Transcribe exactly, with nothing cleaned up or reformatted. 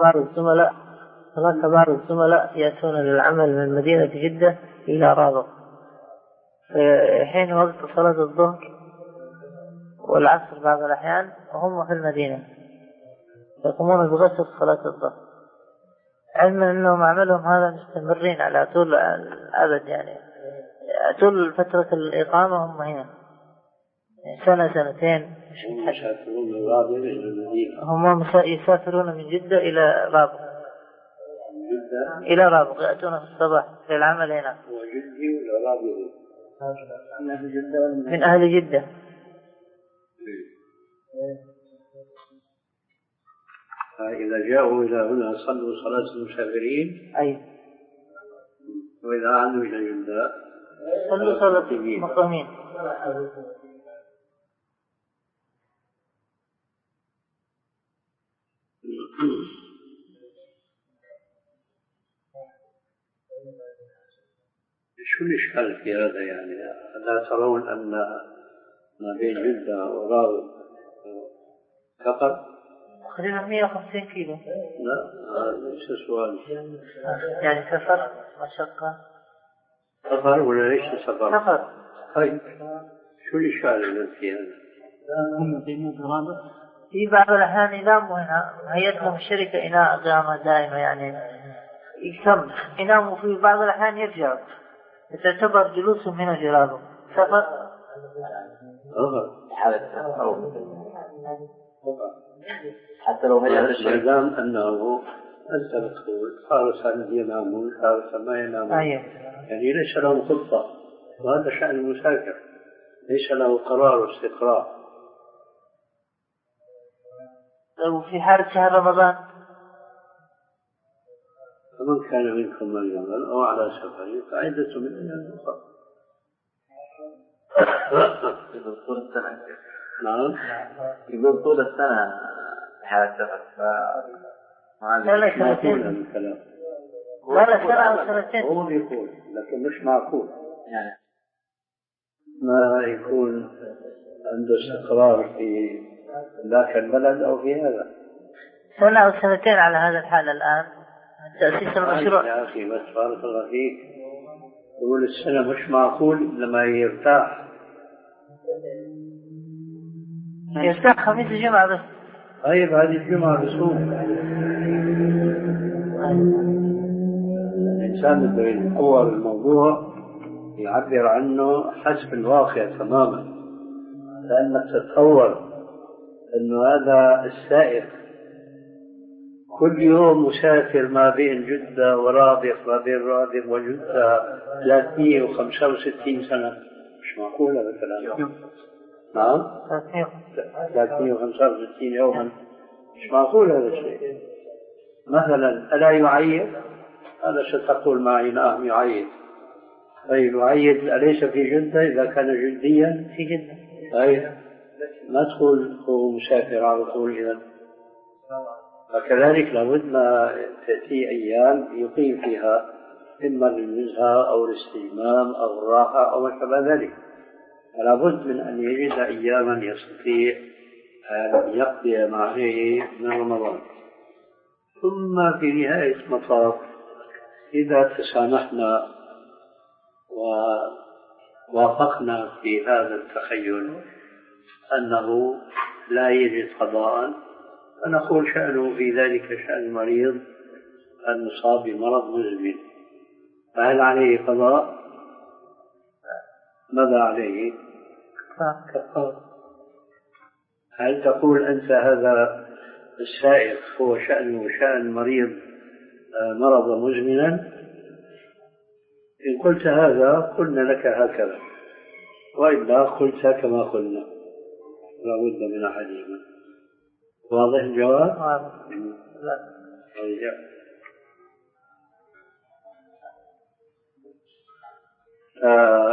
بعض الزملاء هناك بعض الزملاء يأتون للعمل من مدينة جدة إلى رابغ حين وقت صلاة الظهر والعصر بعض الأحيان وهم في المدينة يقومون بغسل صلاة الظهر، علما أنهم عملهم هذا مستمرين على طول الأبد، يعني طول فترة الإقامة هم هنا سنة سنتين. هم يسافرون من جدة إلى رابغ إلى رابغ يأتون في الصباح في العمل هنا من أهل جدة. إذا جاءوا إلى هنا صلوا صلاة المسافرين. أي. وإذا عادوا إلى جدة صلوا صلاة المقيمين. شو الإشكال في هذا؟ يعني لا ترون أن ما بين جدة ورابغ سفر؟ تقريبا مئة وخمسين كيلو. لا هذا ليس سؤال. يعني سفر مشقة. سفر ولا ليس سفر؟ سفر. طيب شو الإشكال الذي في هذا؟ في بعض الأحيان يناموا هنا، هيئتهم الشركة إناء إقامة دائمة، يعني يكمل يناموا في بعض الأحيان يرجعوا، تعتبر جلوسهم هنا جلالهم سفر. حتى لو هي ما دام أنه أنت بتقول حارسا ينامون حارسا ما ينامون، يعني ليس له خطة، وهذا شأن المسافر، ليس له قرار واستقرار. لو في حالة شهر رمضان فمن كان منكم مريضا أو على سفر فعدة من أيام أخرى. يقول طول السنة. نعم. يقول طول السنة في حالة سفر. لا لا سنتين. لا لا سنة أو سنتين. هو بيقول لكن مش معقول يعني ما يكون عنده استقرار في ذاك البلد أو في هذا. سنة أو سنتين على هذا الحال الآن من تأسيس المشروع. يا أخي بس بارك الله فيك، يقول السنة مش معقول لما يرتاح يرتاح خميس الجمعة بس. طيب هذه الجمعة بسوم الإنسان بده يتطور الموضوع يعبر عنه حسب الواقع تماما، لأنك تتصور أنه هذا السائق كل يوم مسافر ما بين جدة ورابغ ما بين رابغ وجدة ثلاثمئة وخمسة وستين سنة، مش معقول هذا الكلام. نعم ثلاثمئة وخمسة وستين يوما، مش معقول هذا الشيء. مثلا ألا يعيد؟ هذا ستقول معي نعم يعيد. طيب يعيد أليس في جدة إذا كان جديا؟ في جدة. طيب ما تقول هو مسافر على طول إذا. فكذلك لابد ما تأتي أيام يقيم فيها إما للنزهة أو الاستجمام أو الراحة أو ما شابه ذلك، فلابد من أن يجد أياما يستطيع أن يقضي معه من رمضان. ثم في نهاية المطاف إذا تسامحنا ووافقنا في هذا التخيل أنه لا يجد قضاء، فنقول شأنه في ذلك شأن مريض المصاب بمرض مزمن، فهل عليه قضاء؟ ماذا عليه؟ كفارة. هل تقول أنت هذا السائق هو شأنه شأن مريض مرض مزمنا؟ إن قلت هذا قلنا لك هكذا، وإلا قلت كما قلنا، لا بد من أحدهما. واضح الجواب؟ لا.